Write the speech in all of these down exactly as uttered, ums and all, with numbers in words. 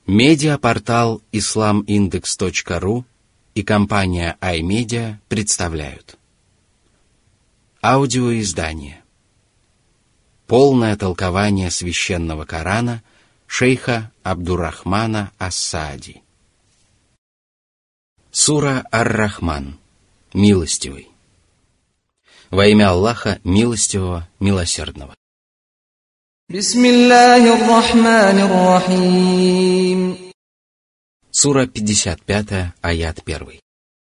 Медиапортал ислам индекс точка ру и компания iMedia представляют аудиоиздание «Полное толкование священного Корана» шейха Абдуррахмана ас-Саади. Сура Ар-Рахман. Милостивый. Во имя Аллаха, милостивого, милосердного. Бисмиллахир-рахманир-рахим. Сура пятьдесят пять, аят один.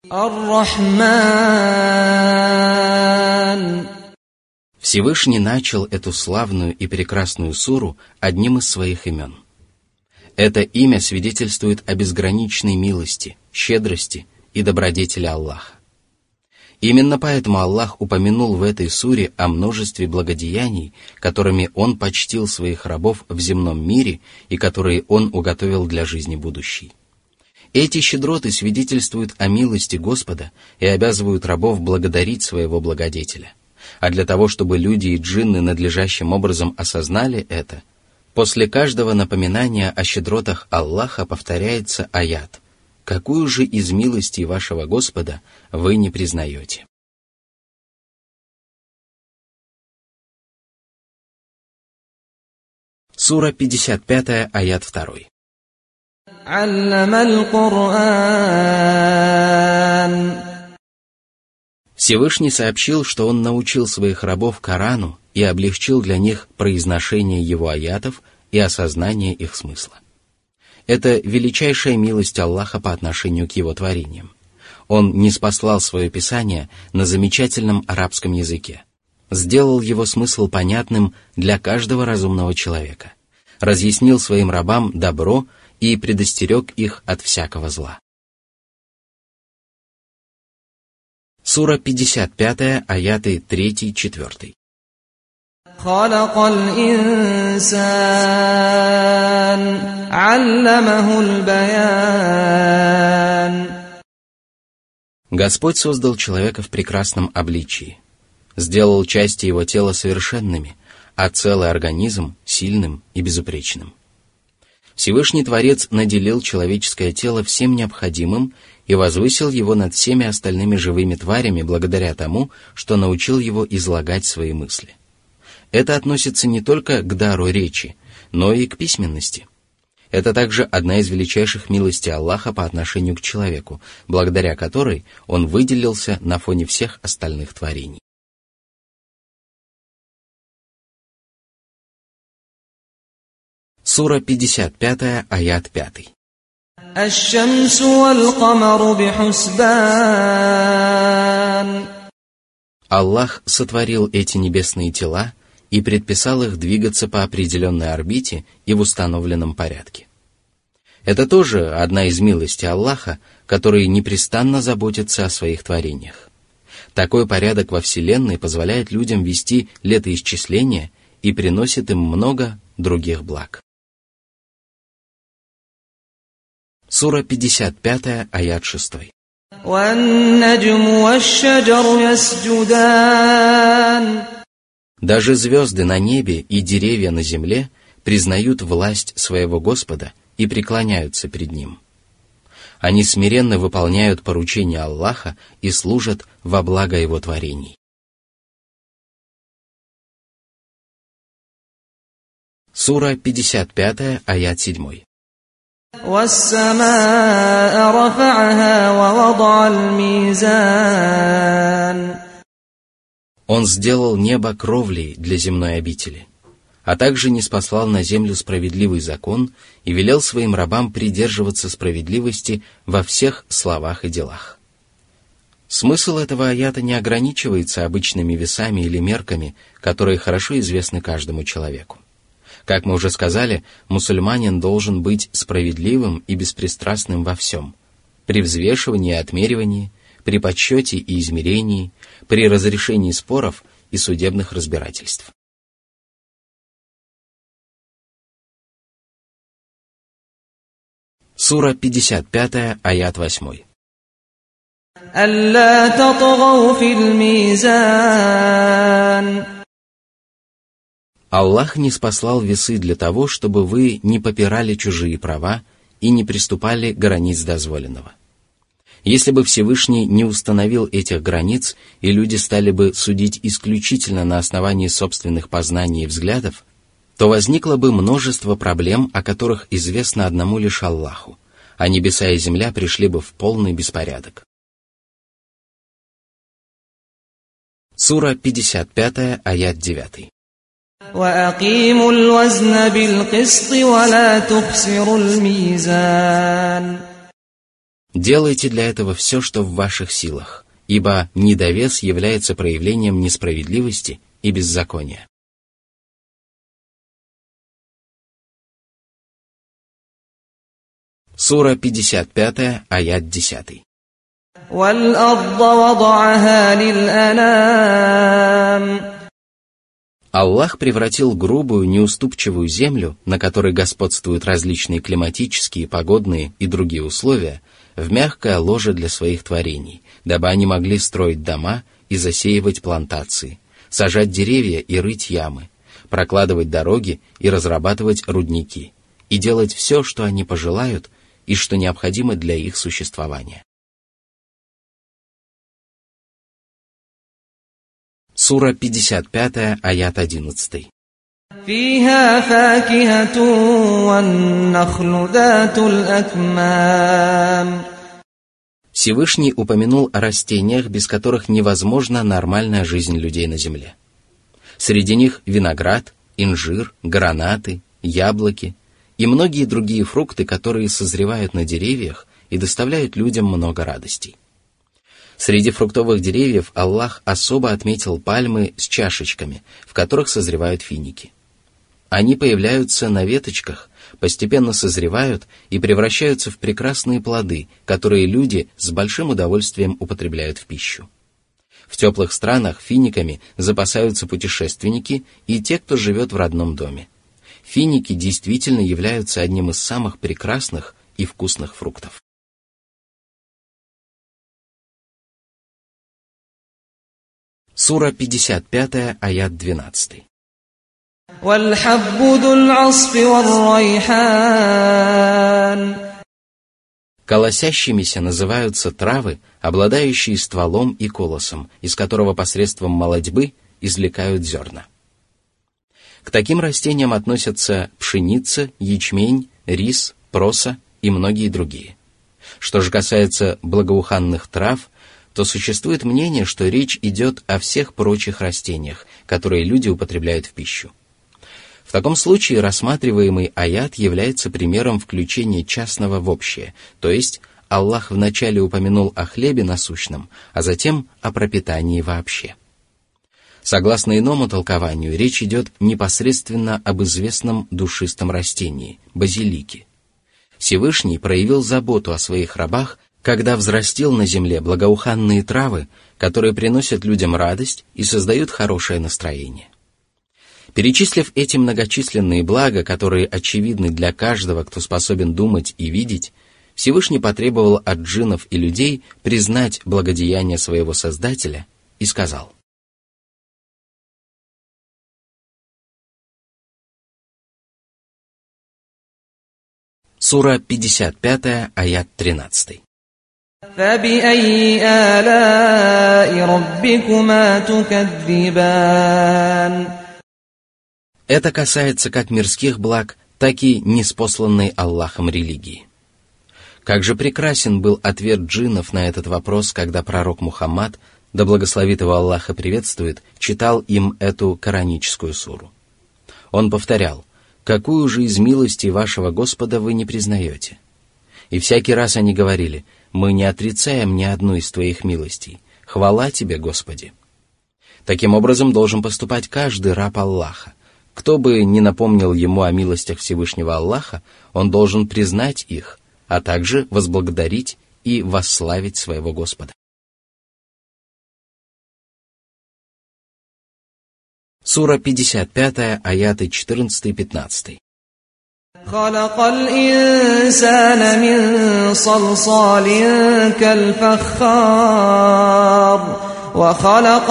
Ар-Рахман. Всевышний начал эту славную и прекрасную суру одним из своих имен. Это имя свидетельствует о безграничной милости, щедрости и добродетели Аллаха. Именно поэтому Аллах упомянул в этой суре о множестве благодеяний, которыми Он почтил своих рабов в земном мире и которые Он уготовил для жизни будущей. Эти щедроты свидетельствуют о милости Господа и обязывают рабов благодарить своего благодетеля. А для того, чтобы люди и джинны надлежащим образом осознали это, после каждого напоминания о щедротах Аллаха повторяется аят: «Какую же из милостей вашего Господа вы не признаете?» Сура пятьдесят пять, аят два. Алламал Кур'ан. Всевышний сообщил, что Он научил своих рабов Корану и облегчил для них произношение его аятов и осознание их смысла. Это величайшая милость Аллаха по отношению к его творениям. Он ниспослал свое писание на замечательном арабском языке, сделал его смысл понятным для каждого разумного человека, разъяснил своим рабам добро и предостерег их от всякого зла. Сура пятьдесят пять, аяты три-четыре. Халакал инсан, алламахул баян. Господь создал человека в прекрасном обличии, сделал части его тела совершенными, а целый организм сильным и безупречным. Всевышний Творец наделил человеческое тело всем необходимым и возвысил его над всеми остальными живыми тварями благодаря тому, что научил его излагать свои мысли. Это относится не только к дару речи, но и к письменности. Это также одна из величайших милостей Аллаха по отношению к человеку, благодаря которой он выделился на фоне всех остальных творений. Сура пятьдесят пять, аят пять. Аш-шамсу валь-камару бихусбан. Аллах сотворил эти небесные тела и предписал их двигаться по определенной орбите и в установленном порядке. Это тоже одна из милостей Аллаха, который непрестанно заботится о своих творениях. Такой порядок во Вселенной позволяет людям вести летоисчисление и приносит им много других благ. Сура пятьдесят пять, аят шесть. وَالنَّجْمُ وَالشَّجَرُ يَسْجُدَانِ. Даже звезды на небе и деревья на земле признают власть своего Господа и преклоняются перед Ним. Они смиренно выполняют поручения Аллаха и служат во благо Его творений. Сура пятьдесят пять, аят семь. وَالسَّمَاءَ رَفَعَهَا وَوَضَعَ الْمِيزَانَ. Он сделал небо кровлей для земной обители, а также ниспослал на землю справедливый закон и велел своим рабам придерживаться справедливости во всех словах и делах. Смысл этого аята не ограничивается обычными весами или мерками, которые хорошо известны каждому человеку. Как мы уже сказали, мусульманин должен быть справедливым и беспристрастным во всем: при взвешивании и отмеривании, при подсчете и измерении, при разрешении споров и судебных разбирательств. Сура пятьдесят пять, аят восемь. أَلَّا تَطْغَوْا فِي الْمِيزَانِ. Аллах ниспослал весы для того, чтобы вы не попирали чужие права и не приступали границ дозволенного. Если бы Всевышний не установил этих границ, и люди стали бы судить исключительно на основании собственных познаний и взглядов, то возникло бы множество проблем, о которых известно одному лишь Аллаху, а небеса и земля пришли бы в полный беспорядок. Сура пятьдесят пять, аят девять. وَأَقِيمُوا الْوَزْنَ بِالْقِسْطِ وَلَا تُخْسِرُوا الْمِيزَانَ. Делайте для этого все, что в ваших силах, ибо недовес является проявлением несправедливости и беззакония. Сура пятьдесят пять, аят десять. وَالْأَرْضَ وَضَعَهَا لِلْأَنَامِ. Аллах превратил грубую, неуступчивую землю, на которой господствуют различные климатические, погодные и другие условия, в мягкое ложе для своих творений, дабы они могли строить дома и засеивать плантации, сажать деревья и рыть ямы, прокладывать дороги и разрабатывать рудники, и делать все, что они пожелают и что необходимо для их существования. Сура пятьдесят пять, аят одиннадцать. فِيهَا فَاكِهَةٌ وَالنَّخْلُ ذَاتُ الْأَكْمَامِ. Всевышний упомянул о растениях, без которых невозможна нормальная жизнь людей на земле. Среди них виноград, инжир, гранаты, яблоки и многие другие фрукты, которые созревают на деревьях и доставляют людям много радостей. Среди фруктовых деревьев Аллах особо отметил пальмы с чашечками, в которых созревают финики. Они появляются на веточках, постепенно созревают и превращаются в прекрасные плоды, которые люди с большим удовольствием употребляют в пищу. В теплых странах финиками запасаются путешественники и те, кто живет в родном доме. Финики действительно являются одним из самых прекрасных и вкусных фруктов. Сура пятьдесят пять, аят двенадцать. وَالْحَبُّ ذُو الْعَصْفِ وَالرَّيْحَانُ. Колосящимися называются травы, обладающие стволом и колосом, из которого посредством молодьбы извлекают зерна. К таким растениям относятся пшеница, ячмень, рис, проса и многие другие. Что же касается благоуханных трав, то существует мнение, что речь идет о всех прочих растениях, которые люди употребляют в пищу. В таком случае рассматриваемый аят является примером включения частного в общее, то есть Аллах вначале упомянул о хлебе насущном, а затем о пропитании вообще. Согласно иному толкованию, речь идет непосредственно об известном душистом растении – базилике. Всевышний проявил заботу о своих рабах, когда взрастил на земле благоуханные травы, которые приносят людям радость и создают хорошее настроение. Перечислив эти многочисленные блага, которые очевидны для каждого, кто способен думать и видеть, Всевышний потребовал от джиннов и людей признать благодеяние своего Создателя и сказал: Сура пятьдесят пять, аят тринадцать. فَبِأَيِّ آلَاءِ رَبِّكُمَا تُكَذِّبَانِ. Это касается как мирских благ, так и ниспосланной Аллахом религии. Как же прекрасен был ответ джиннов на этот вопрос, когда пророк Мухаммад, да благословит его Аллах и приветствует, читал им эту кораническую суру. Он повторял: «Какую же из милостей вашего Господа вы не признаете?» И всякий раз они говорили: «Мы не отрицаем ни одну из твоих милостей. Хвала тебе, Господи!» Таким образом должен поступать каждый раб Аллаха. Кто бы ни напомнил ему о милостях Всевышнего Аллаха, он должен признать их, а также возблагодарить и восславить своего Господа. Сура пятьдесят пять, аяты четырнадцать-пятнадцать. خَلَقَ الْإِنسَانَ مِنْ صَلْصَالٍ كَالْفَخَّارِ وَخَلَقَ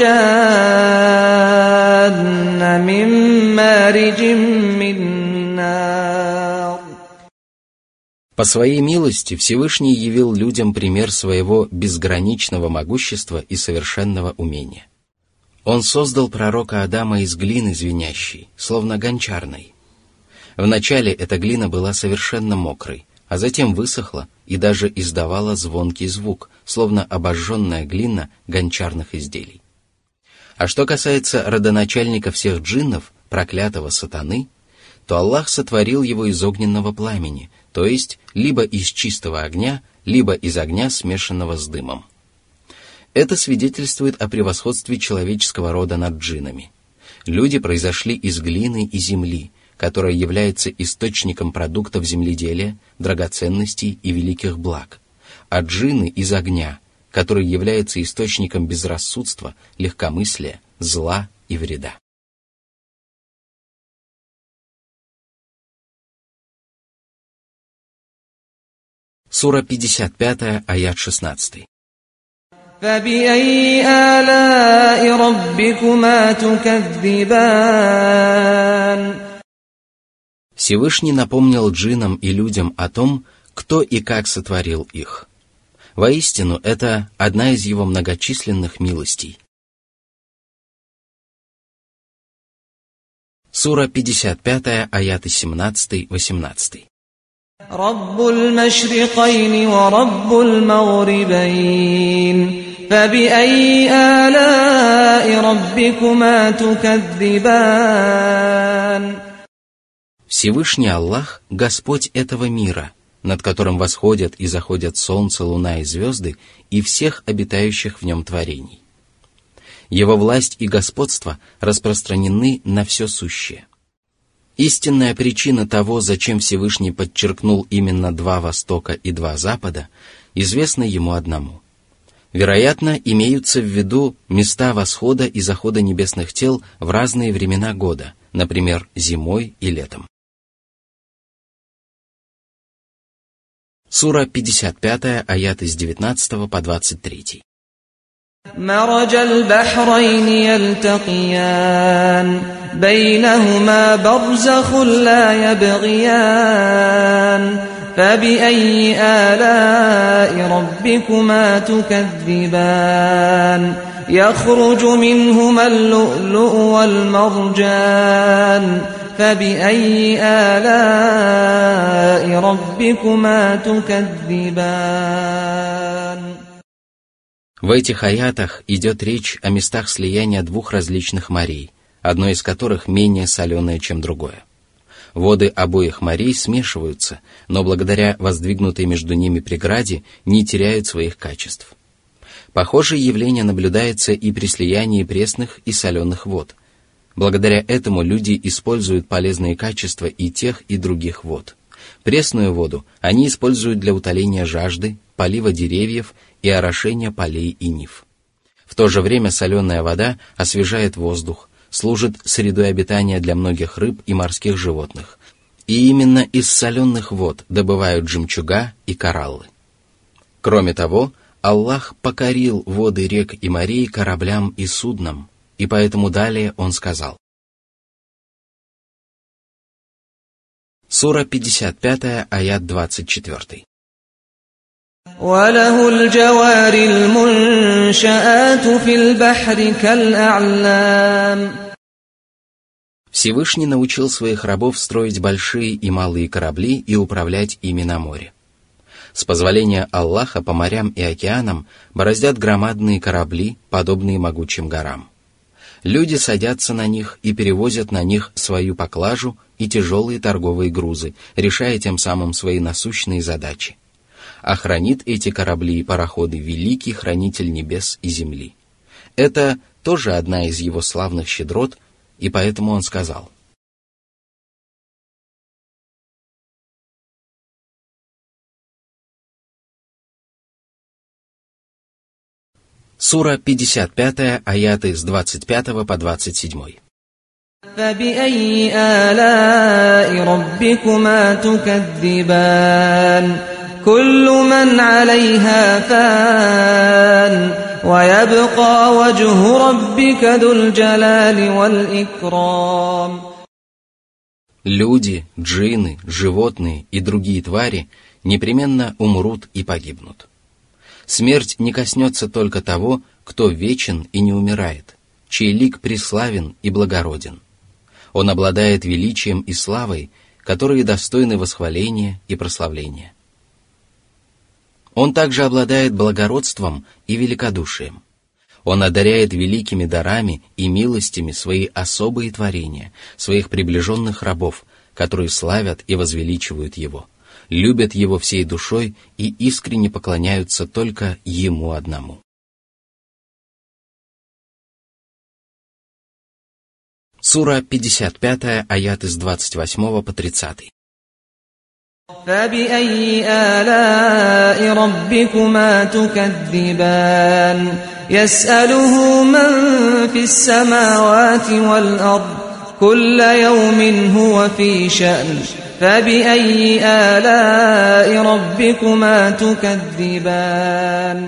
الْجَانَّ مِنْ مَارِجٍ مِنْ نَارٍ По своей милости Всевышний явил людям пример своего безграничного могущества и совершенного умения. Он создал пророка Адама из глины звенящей, словно гончарной. Вначале эта глина была совершенно мокрой, а затем высохла и даже издавала звонкий звук, словно обожженная глина гончарных изделий. А что касается родоначальника всех джиннов, проклятого сатаны, то Аллах сотворил его из огненного пламени, то есть либо из чистого огня, либо из огня, смешанного с дымом. Это свидетельствует о превосходстве человеческого рода над джиннами. Люди произошли из глины и земли, которая является источником продуктов земледелия, драгоценностей и великих благ, а джинны из огня, который является источником безрассудства, легкомыслия, зла и вреда. Сура пятьдесят пять, аят шестнадцать. فَبِأَيِّ آلَاءِ رَبِّكُمَا تُكَذِّبَانِ. Всевышний напомнил джиннам и людям о том, кто и как сотворил их. Воистину, это одна из его многочисленных милостей. Сура пятьдесят пять, аяты семнадцать-восемнадцать. رب المشرقين ورب المغربين فبأي آلاء ربكما تكذبان. Всевышний Аллах – Господь этого мира, над которым восходят и заходят солнце, луна и звезды и всех обитающих в нем творений. Его власть и господство распространены на все сущее. Истинная причина того, зачем Всевышний подчеркнул именно два Востока и два Запада, известна ему одному. Вероятно, имеются в виду места восхода и захода небесных тел в разные времена года, например, зимой и летом. Сура пятьдесят пять, аяты с девятнадцатого по двадцать три. مرج البحرين يلتقيان بينهما برزخ لا يبغيان فبأي آلاء ربكما تكذبان يخرج منهما اللؤلؤ والمرجان فبأي آلاء ربكما تكذبان. В этих аятах идет речь о местах слияния двух различных морей, одно из которых менее соленое, чем другое. Воды обоих морей смешиваются, но благодаря воздвигнутой между ними преграде не теряют своих качеств. Похожее явление наблюдается и при слиянии пресных и соленых вод. Благодаря этому люди используют полезные качества и тех, и других вод. Пресную воду они используют для утоления жажды, полива деревьев и орошения полей и нив. В то же время соленая вода освежает воздух, служит средой обитания для многих рыб и морских животных. И именно из соленых вод добывают жемчуга и кораллы. Кроме того, Аллах покорил воды рек и морей кораблям и суднам, и поэтому далее Он сказал. Сура пятьдесят пять, аят двадцать четыре. وله الجوار المنشآت في البحر كالأعلام. Всевышний научил своих рабов строить большие и малые корабли и управлять ими на море. С позволения Аллаха по морям и океанам бороздят громадные корабли, подобные могучим горам. Люди садятся на них и перевозят на них свою поклажу и тяжелые торговые грузы, решая тем самым свои насущные задачи. А хранит эти корабли и пароходы великий хранитель небес и земли. Это тоже одна из его славных щедрот, и поэтому он сказал. Сура пятьдесят пять, аяты с двадцать пятого по двадцать семь. فبأي آلاء ربكما تكذبان كل من عليها فان ويبقى وجه ربك ذو الجلال والإكرام. Люди, джинны, животные и другие твари непременно умрут и погибнут. Смерть не коснется только того, кто вечен и не умирает, чей лик преславен и благороден. Он обладает величием и славой, которые достойны восхваления и прославления. Он также обладает благородством и великодушием. Он одаряет великими дарами и милостями свои особые творения, своих приближенных рабов, которые славят и возвеличивают Его, любят Его всей душой и искренне поклоняются только Ему одному. Сура пятьдесят пять, аяты с двадцать восьмого по тридцатый. فَبِأَيِّ آلَاءِ رَبِّكُمَا تُكَذِّبَانِ يَسْأَلُهُ مَنْ فِي السَّمَاوَاتِ وَالْأَرْضِ كُلَّ يَوْمٍ هُوَ فِي شَأْنٍ فَبِأَيِّ آلَاءِ رَبِّكُمَا تُكَذِّبَانِ.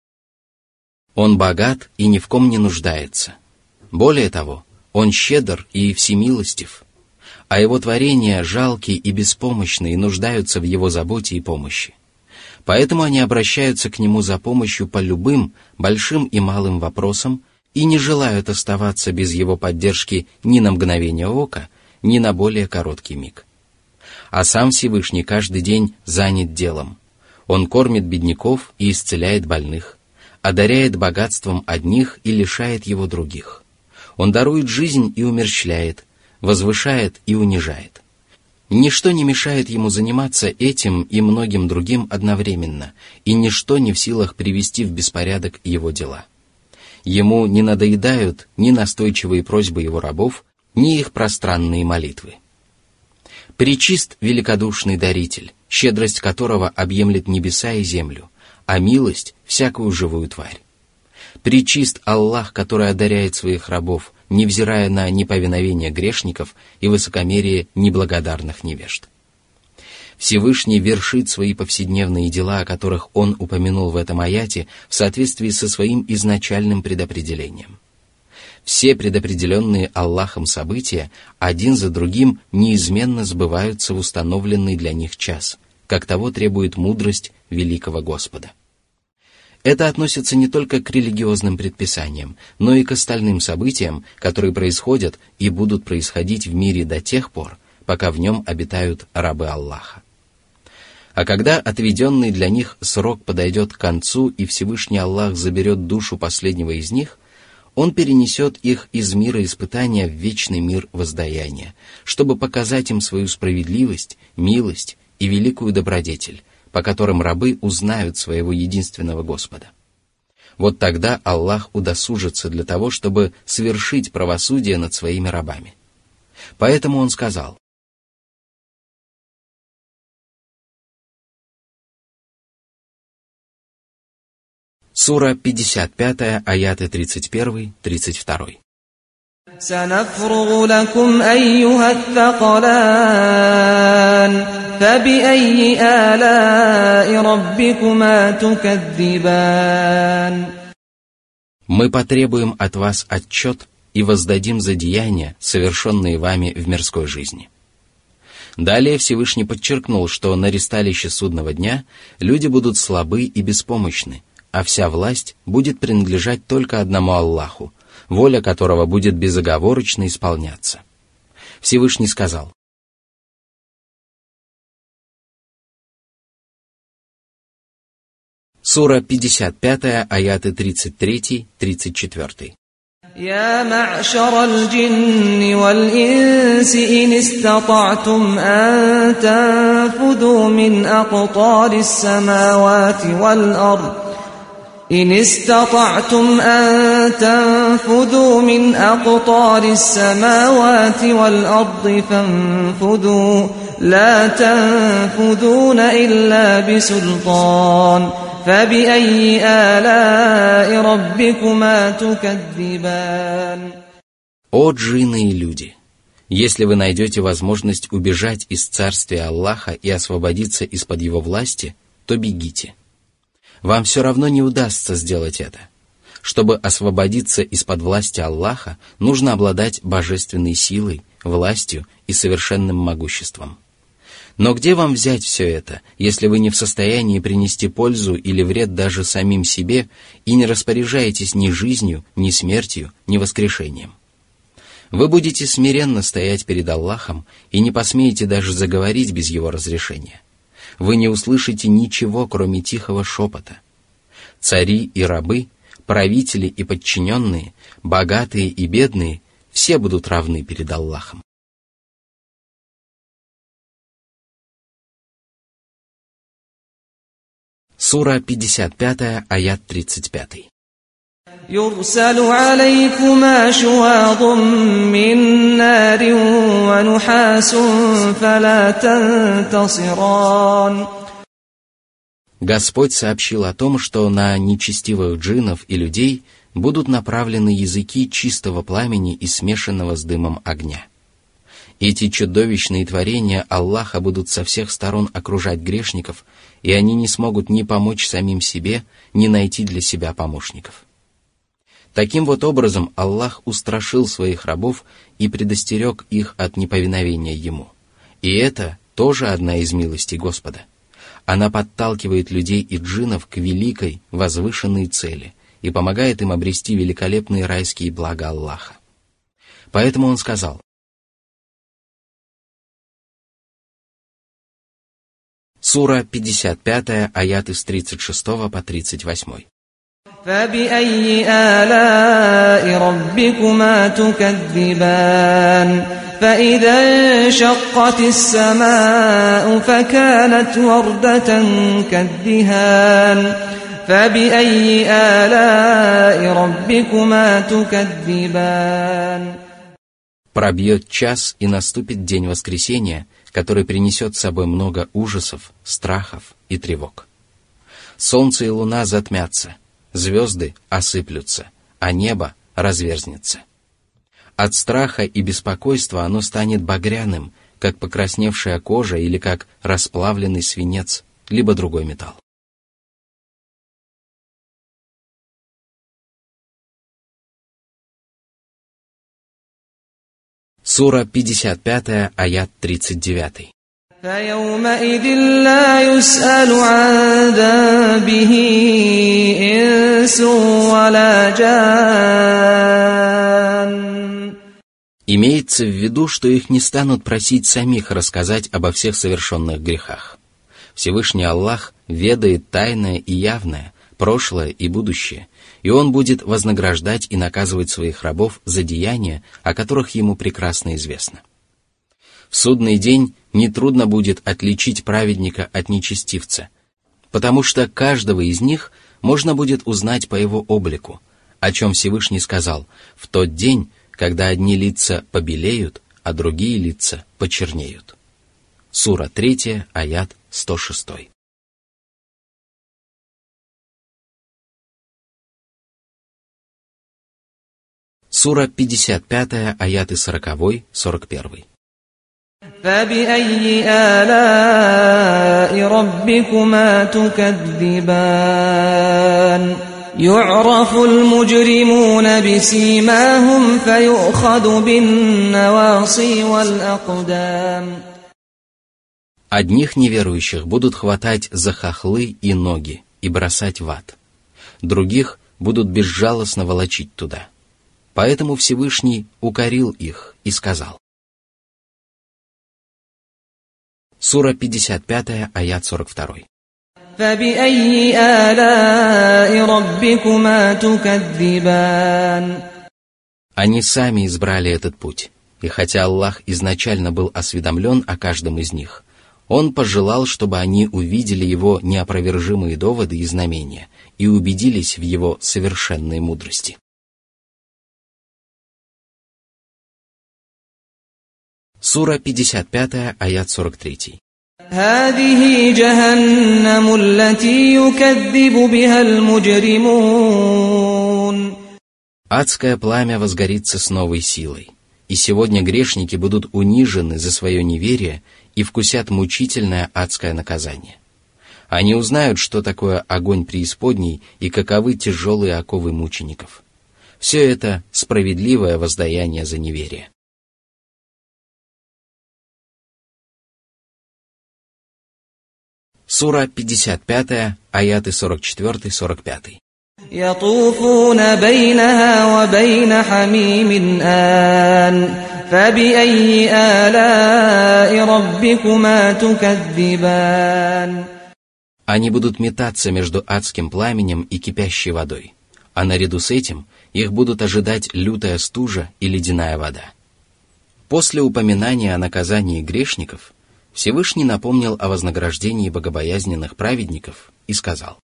Он богат и ни в ком не нуждается. Более того, Он щедр и всемилостив, а Его творения жалкие и беспомощные и нуждаются в Его заботе и помощи. Поэтому они обращаются к Нему за помощью по любым, большим и малым вопросам и не желают оставаться без Его поддержки ни на мгновение ока, ни на более короткий миг. А Сам Всевышний каждый день занят делом. Он кормит бедняков и исцеляет больных, одаряет богатством одних и лишает его других. Он дарует жизнь и умерщвляет, возвышает и унижает. Ничто не мешает Ему заниматься этим и многим другим одновременно, и ничто не в силах привести в беспорядок Его дела. Ему не надоедают ни настойчивые просьбы Его рабов, ни их пространные молитвы. Пречист великодушный даритель, щедрость которого объемлет небеса и землю, а милость — всякую живую тварь. Пречист Аллах, который одаряет своих рабов, невзирая на неповиновение грешников и высокомерие неблагодарных невежд. Всевышний вершит свои повседневные дела, о которых Он упомянул в этом аяте, в соответствии со своим изначальным предопределением. Все предопределенные Аллахом события один за другим неизменно сбываются в установленный для них час, как того требует мудрость великого Господа. Это относится не только к религиозным предписаниям, но и к остальным событиям, которые происходят и будут происходить в мире до тех пор, пока в нем обитают рабы Аллаха. А когда отведенный для них срок подойдет к концу и Всевышний Аллах заберет душу последнего из них, Он перенесет их из мира испытания в вечный мир воздаяния, чтобы показать им свою справедливость, милость и великую добродетель, по которым рабы узнают своего единственного Господа. Вот тогда Аллах удосужится для того, чтобы совершить правосудие над своими рабами. Поэтому Он сказал: Сура пятьдесят пять, аяты тридцать один — тридцать два. سنفرغ لكم أيها الثقلان فبأي آلاء ربكما تكذبان. Мы потребуем от вас отчет и воздадим за деяния, совершенные вами в мирской жизни. Далее Всевышний подчеркнул, что на ристалище судного дня люди будут слабы и беспомощны, а вся власть будет принадлежать только одному Аллаху, воля которого будет безоговорочно исполняться. Всевышний сказал: Сура пятьдесят пять, аяты тридцать три — тридцать четыре. يا معشر الجن والإنس إن استطعتم أن تنفذوا من أقطار السماوات والأرض إن استطعتم أن تنفذوا من أقطار السماوات والأرض فانفذوا لا تنفذون إلا بسلطان فبأي آلاء ربكما تكذبان. О джинны и люди! Если вы найдете возможность убежать из царствия Аллаха и освободиться из-под его власти, то бегите. Вам все равно не удастся сделать это. Чтобы освободиться из-под власти Аллаха, нужно обладать божественной силой, властью и совершенным могуществом. Но где вам взять все это, если вы не в состоянии принести пользу или вред даже самим себе и не распоряжаетесь ни жизнью, ни смертью, ни воскрешением? Вы будете смиренно стоять перед Аллахом и не посмеете даже заговорить без Его разрешения. Вы не услышите ничего, кроме тихого шепота. Цари и рабы, правители и подчиненные, богатые и бедные – все будут равны перед Аллахом. Сура пятьдесят пять, аят тридцать пять. يرسل عليكما شواظ من نار ونحاس فلا تنتصران. Господь сообщил о том, что на нечестивых джиннов и людей будут направлены языки чистого пламени и смешанного с дымом огня. Эти чудовищные творения Аллаха будут со всех сторон окружать грешников, и они не смогут ни помочь самим себе, ни найти для себя помощников. Таким вот образом Аллах устрашил своих рабов и предостерег их от неповиновения Ему. И это тоже одна из милостей Господа. Она подталкивает людей и джиннов к великой, возвышенной цели и помогает им обрести великолепные райские блага Аллаха. Поэтому Он сказал: Сура пятьдесят пять, аяты с тридцать шесть по тридцать восемь. فَبِأَيِّ آلَاءِ رَبِّكُمَا تُكَذِّبَانِ فَإِذَا انشَقَّتِ السَّمَاءُ فَكَانَتْ وَرْدَةً كَالدِّهَانِ فَبِأَيِّ آلَاءِ رَبِّكُمَا تُكَذِّبَانِ. Пробьет час, и наступит день воскресения, который принесет с собой много ужасов, страхов и тревог. Солнце и луна затмятся, звезды осыплются, а небо разверзнется. От страха и беспокойства оно станет багряным, как покрасневшая кожа или как расплавленный свинец, либо другой металл. Сура пятьдесят пять, аят тридцать девять. فَيَوْمَئِذٍ لَا يُسْأَلُ عَنْ ذَنبِهِ إِنسٌ وَلَا جَانٌّ. Имеется в виду, что их не станут просить самих рассказать обо всех совершенных грехах. Всевышний Аллах ведает тайное и явное, прошлое и будущее, и Он будет вознаграждать и наказывать своих рабов за деяния, о которых Ему прекрасно известно. В судный день нетрудно будет отличить праведника от нечестивца, потому что каждого из них можно будет узнать по его облику, о чем Всевышний сказал: в тот день, когда одни лица побелеют, а другие лица почернеют. Сура три, аят сто шесть. Сура пятьдесят пять, аяты сорок сорок один. فَبِأَيِّ آلَاءِ رَبِّكُمَا تُكَذِّبَانِ يُعْرَفُ الْمُجْرِمُونَ بِسِيمَاهُمْ فَيُؤْخَذُ بِالنَّوَاصِي وَالْأَقْدَامِ. Одних неверующих будут хватать за хохлы и ноги и бросать в ад. Других будут безжалостно волочить туда. Поэтому Всевышний укорил их и сказал. Сура пятьдесят пять, аят сорок два. فَبِأَيِّ آلَاءِ رَبِّكُمَا تُكَذِّبَانِ. Они сами избрали этот путь, и хотя Аллах изначально был осведомлен о каждом из них, Он пожелал, чтобы они увидели Его неопровержимые доводы и знамения и убедились в Его совершенной мудрости. Сура пятьдесят пять, аят сорок три. هَذِهِ جَهَنَّمُ الَّتِي يُكَذِّبُ بِهَا الْمُجْرِمُونَ. Адское пламя возгорится с новой силой, и сегодня грешники будут унижены за свое неверие и вкусят мучительное адское наказание. Они узнают, что такое огонь преисподней и каковы тяжелые оковы мучеников. Все это справедливое воздаяние за неверие. Сура пятьдесят пять, аяты сорок четыре сорок пять. يطوفون بينها وبين حميم آن فبأي آلاء ربكما تكذبان. Они будут метаться между адским пламенем и кипящей водой, а наряду с этим их будут ожидать лютая стужа и ледяная вода. После упоминания о наказании грешников Всевышний напомнил о вознаграждении богобоязненных праведников и сказал: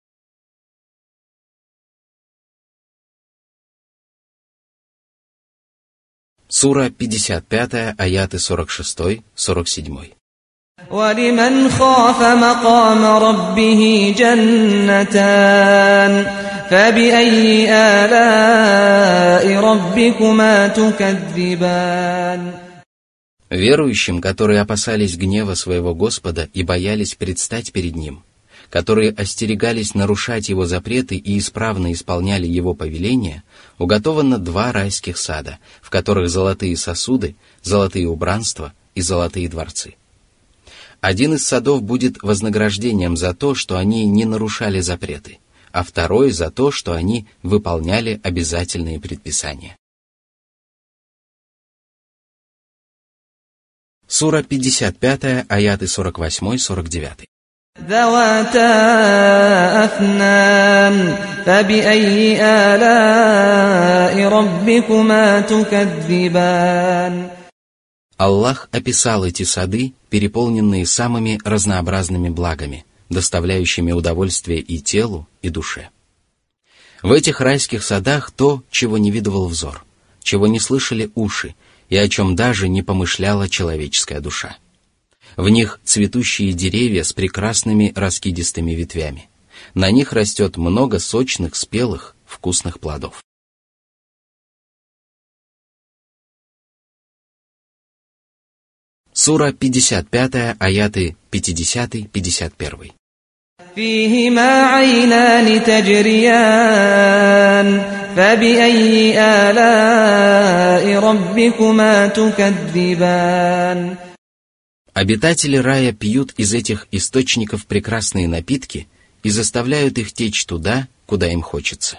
Сура пятьдесят пять, аяты сорок шесть сорок семь. وَلِمَنْ خَافَ مَقَامَ رَبِّهِ جَنَّتَانِ فَبِأَيِّ آلَاءِ رَبِّكُمَا تُكَذِّبَانِ. Верующим, которые опасались гнева своего Господа и боялись предстать перед Ним, которые остерегались нарушать Его запреты и исправно исполняли Его повеления, уготовано два райских сада, в которых золотые сосуды, золотые убранства и золотые дворцы. Один из садов будет вознаграждением за то, что они не нарушали запреты, а второй за то, что они выполняли обязательные предписания. Сура пятьдесят пять, аяты сорок восемь сорок девять. ذَوَاتَا أَفْنَانٍ فَبِأَيِّ آلَاءِ رَبِّكُمَا تُكَذِّبَانِ. Аллах описал эти сады, переполненные самыми разнообразными благами, доставляющими удовольствие и телу, и душе. В этих райских садах то, чего не видывал взор, чего не слышали уши, и о чем даже не помышляла человеческая душа. В них цветущие деревья с прекрасными раскидистыми ветвями. На них растет много сочных, спелых, вкусных плодов. Сура пятьдесят пять, аяты пятьдесят пятьдесят один. فِيهِمَا عَيْنَانِ تَجْرِيَانِ فَبِأَيِّ آلَاءِ رَبِّكُمَا تُكَذِّبَانِ. Обитатели рая пьют из этих источников прекрасные напитки и заставляют их течь туда, куда им хочется.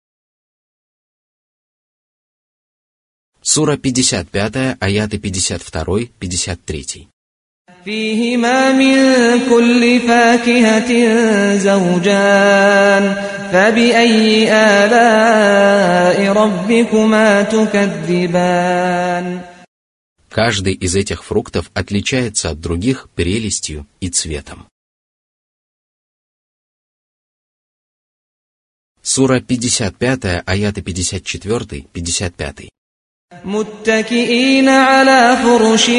Сура пятьдесят пять, аяты пятьдесят два пятьдесят три. فِيهِمَا مِن كُلِّ فَاكِهَةٍ زَوْجَانِ فَبِأَيِّ آلَاءِ رَبِّكُمَا تُكَذِّبَانِ. Каждый из этих фруктов отличается от других прелестью и цветом. Сура пятьдесят пять, аяты пятьдесят четыре пятьдесят пять. متكئين على فرش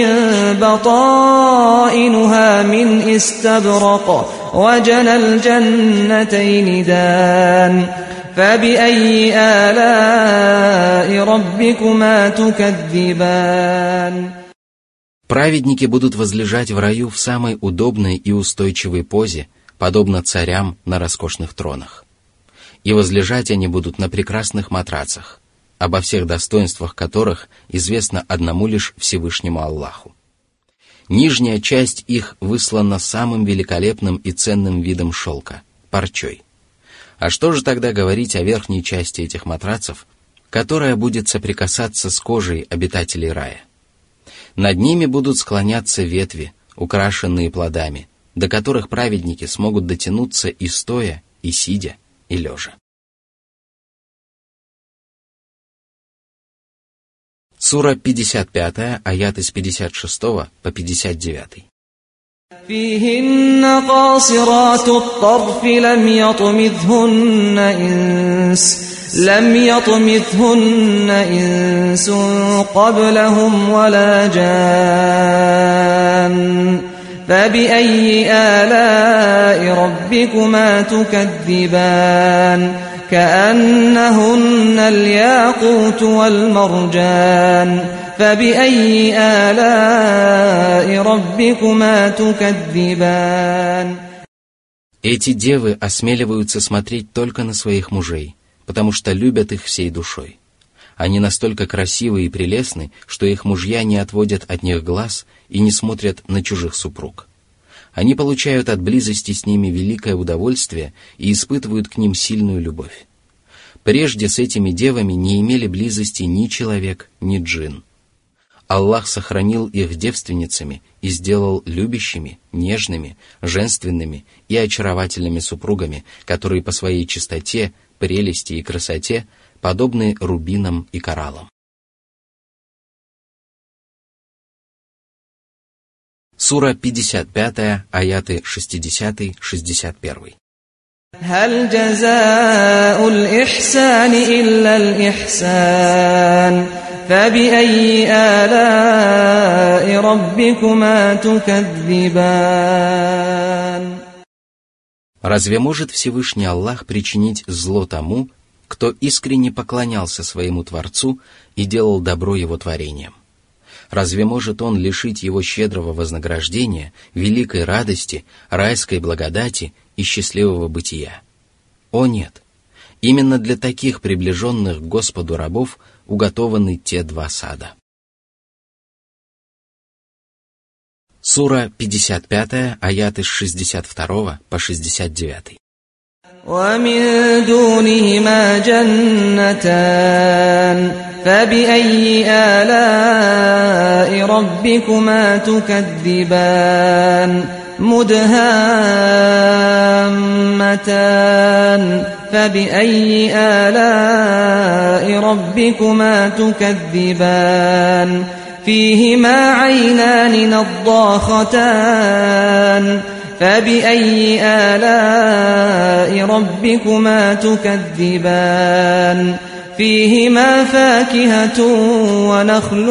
بطائنها من استبرق وجنى الجنتين دان فبأي آلاء ربكما تكذبان. Праведники будут возлежать в раю в самой удобной и устойчивой позе, подобно царям на роскошных тронах. И возлежать они будут на прекрасных матрацах, обо всех достоинствах которых известно одному лишь Всевышнему Аллаху. Нижняя часть их выслана самым великолепным и ценным видом шелка – парчой. А что же тогда говорить о верхней части этих матрацев, которая будет соприкасаться с кожей обитателей рая? Над ними будут склоняться ветви, украшенные плодами, до которых праведники смогут дотянуться и стоя, и сидя, и лежа. Сура пятьдесят пять, аяты с пятьдесят шесть по пятьдесят девять. فِيهِنَّ قَاصِرَاتُ الطَّرْفِ لَمْ يَطْمِثْهُنَّ إِنسٌ لَمْ يَطْمِثْهُنَّ إِنسٌ قَبْلَهُمْ وَلَا جَانٌّ فَبِأَيِّ آلَاءِ رَبِّكُمَا تُكَذِّبَانِ كأنهن الياقوت والمرجان فبأي آلاء ربكما تكذبان. Эти девы осмеливаются смотреть только на своих мужей, потому что любят их всей душой. Они настолько красивы и прелестны, что их мужья не отводят от них глаз и не смотрят на чужих супруг. Они получают от близости с ними великое удовольствие и испытывают к ним сильную любовь. Прежде с этими девами не имели близости ни человек, ни джин. Аллах сохранил их девственницами и сделал любящими, нежными, женственными и очаровательными супругами, которые по своей чистоте, прелести и красоте подобны рубинам и кораллам. Сура пятьдесят пять, аяты шестьдесят-шестьдесят один. هل جزاء الإحسان إلا الإحسان فبأي آلاء ربكما تكذبان. Разве может Всевышний Аллах причинить зло тому, кто искренне поклонялся своему Творцу и делал добро его творениям? Разве может он лишить его щедрого вознаграждения, великой радости, райской благодати и счастливого бытия? О нет! Именно для таких приближенных к Господу рабов уготованы те два сада. Сура пятьдесят пять, аяты с шестьдесят два по шестьдесят девять. ومن دونهما جنتان فبأي آلاء ربكما تكذبان مدهامتان فبأي آلاء ربكما تكذبان فيهما عينان نضاختان فبأي آلاء ربكما تكذبان فيهما فاكهة ونخل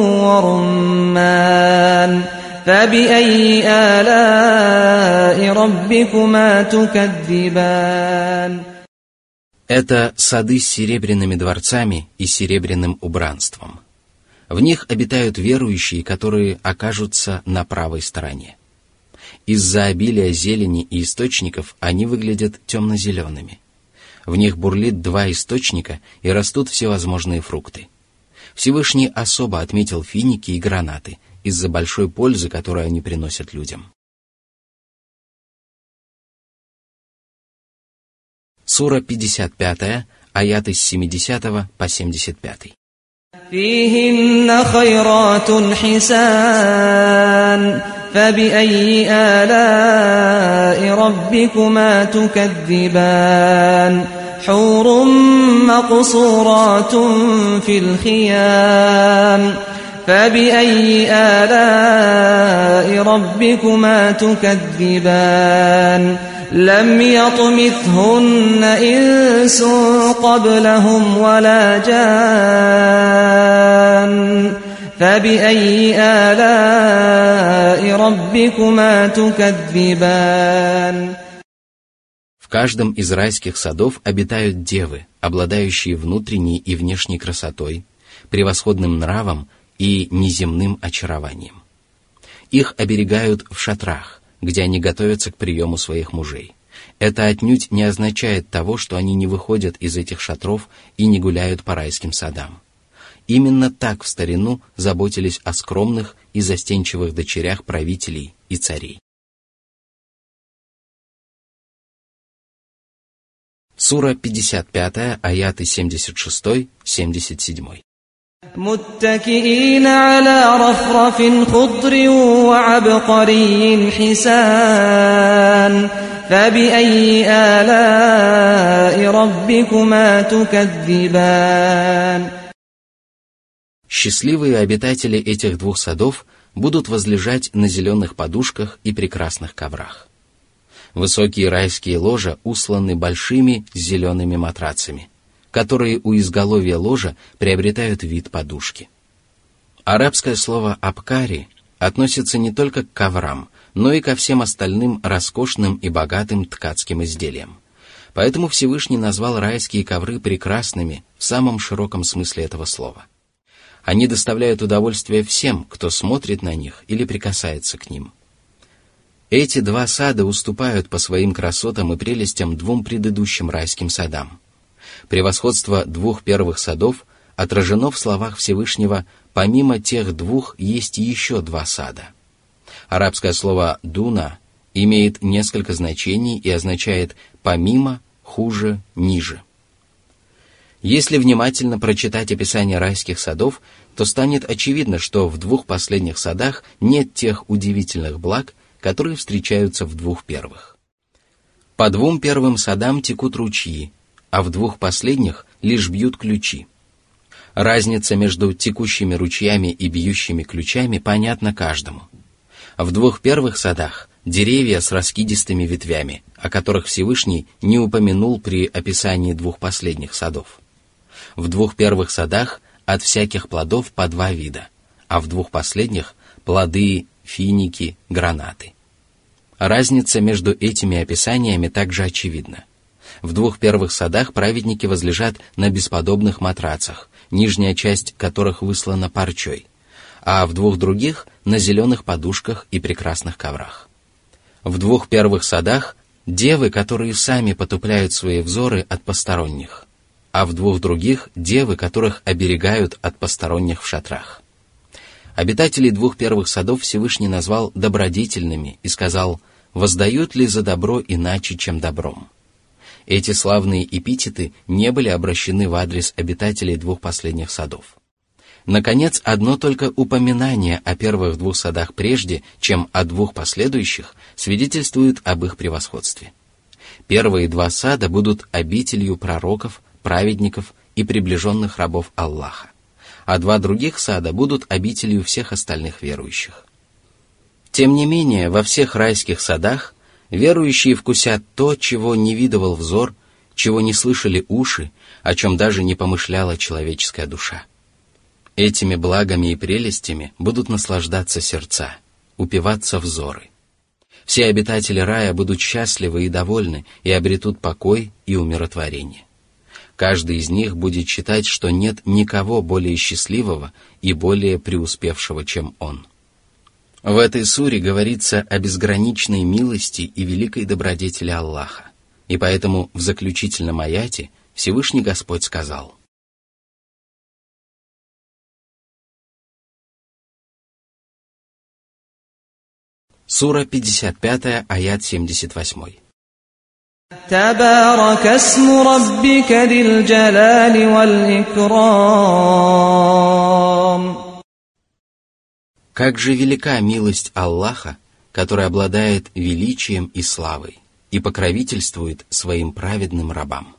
ورمان فبأي آلاء ربكما تكذبان. Это сады с серебряными дворцами и серебряным убранством. В них обитают верующие, которые окажутся на правой стороне. Из-за обилия зелени и источников они выглядят темно-зелеными. В них бурлит два источника и растут всевозможные фрукты. Всевышний особо отметил финики и гранаты из-за большой пользы, которую они приносят людям. Сура пятьдесят пять, аяты с семидесятого по семьдесят пятый. فيهن خيرات حسان فبأي آلاء ربكما تكذبان حور مقصورات في الخيام فبأي آلاء ربكما تكذبان لم يطمثهن إنس قبلهم ولا جان فبأي آلاء ربكما تكذبان. В каждом из райских садов обитают девы, обладающие внутренней и внешней красотой, превосходным нравом и неземным очарованием. Их оберегают в шатрах, где они готовятся к приему своих мужей. Это отнюдь не означает того, что они не выходят из этих шатров и не гуляют по райским садам. Именно так в старину заботились о скромных и застенчивых дочерях правителей и царей. Сура пятьдесят пять, аяты семьдесят шесть - семьдесят семь. متكئين على رفرف خضر وعبقري حسان فبأي آلاء ربكما تكذبان. Счастливые обитатели этих двух садов будут возлежать на зеленых подушках и прекрасных коврах. Высокие райские ложа усланы большими зелеными матрацами, которые у изголовья ложа приобретают вид подушки. Арабское слово «абкари» относится не только к коврам, но и ко всем остальным роскошным и богатым ткацким изделиям. Поэтому Всевышний назвал райские ковры прекрасными в самом широком смысле этого слова. Они доставляют удовольствие всем, кто смотрит на них или прикасается к ним. Эти два сада уступают по своим красотам и прелестям двум предыдущим райским садам. Превосходство двух первых садов отражено в словах Всевышнего: помимо тех двух есть еще два сада. Арабское слово «дуна» имеет несколько значений и означает «помимо», «хуже», «ниже». Если внимательно прочитать описание райских садов, то станет очевидно, что в двух последних садах нет тех удивительных благ, которые встречаются в двух первых. По двум первым садам текут ручьи, а в двух последних лишь бьют ключи. Разница между текущими ручьями и бьющими ключами понятна каждому. В двух первых садах деревья с раскидистыми ветвями, о которых Всевышний не упомянул при описании двух последних садов. В двух первых садах от всяких плодов по два вида, а в двух последних – плоды, финики, гранаты. Разница между этими описаниями также очевидна. В двух первых садах праведники возлежат на бесподобных матрацах, нижняя часть которых выслана парчой, а в двух других – на зеленых подушках и прекрасных коврах. В двух первых садах – девы, которые сами потупляют свои взоры от посторонних, а в двух других – девы, которых оберегают от посторонних в шатрах. Обитателей двух первых садов Всевышний назвал добродетельными и сказал: «Воздают ли за добро иначе, чем добром?» Эти славные эпитеты не были обращены в адрес обитателей двух последних садов. Наконец, одно только упоминание о первых двух садах прежде, чем о двух последующих, свидетельствует об их превосходстве. Первые два сада будут обителью пророков, праведников и приближенных рабов Аллаха, а два других сада будут обителью всех остальных верующих. Тем не менее, во всех райских садах верующие вкусят то, чего не видывал взор, чего не слышали уши, о чем даже не помышляла человеческая душа. Этими благами и прелестями будут наслаждаться сердца, упиваться взоры. Все обитатели рая будут счастливы и довольны и обретут покой и умиротворение. Каждый из них будет считать, что нет никого более счастливого и более преуспевшего, чем он. В этой суре говорится о безграничной милости и великой добродетели Аллаха, и поэтому в заключительном аяте Всевышний Господь сказал: Сура пятьдесят пять, аят семьдесят восемь. تبارك اسم ربك ذي الجلال والإكرام. Как же велика милость Аллаха, который обладает величием и славой и покровительствует своим праведным рабам.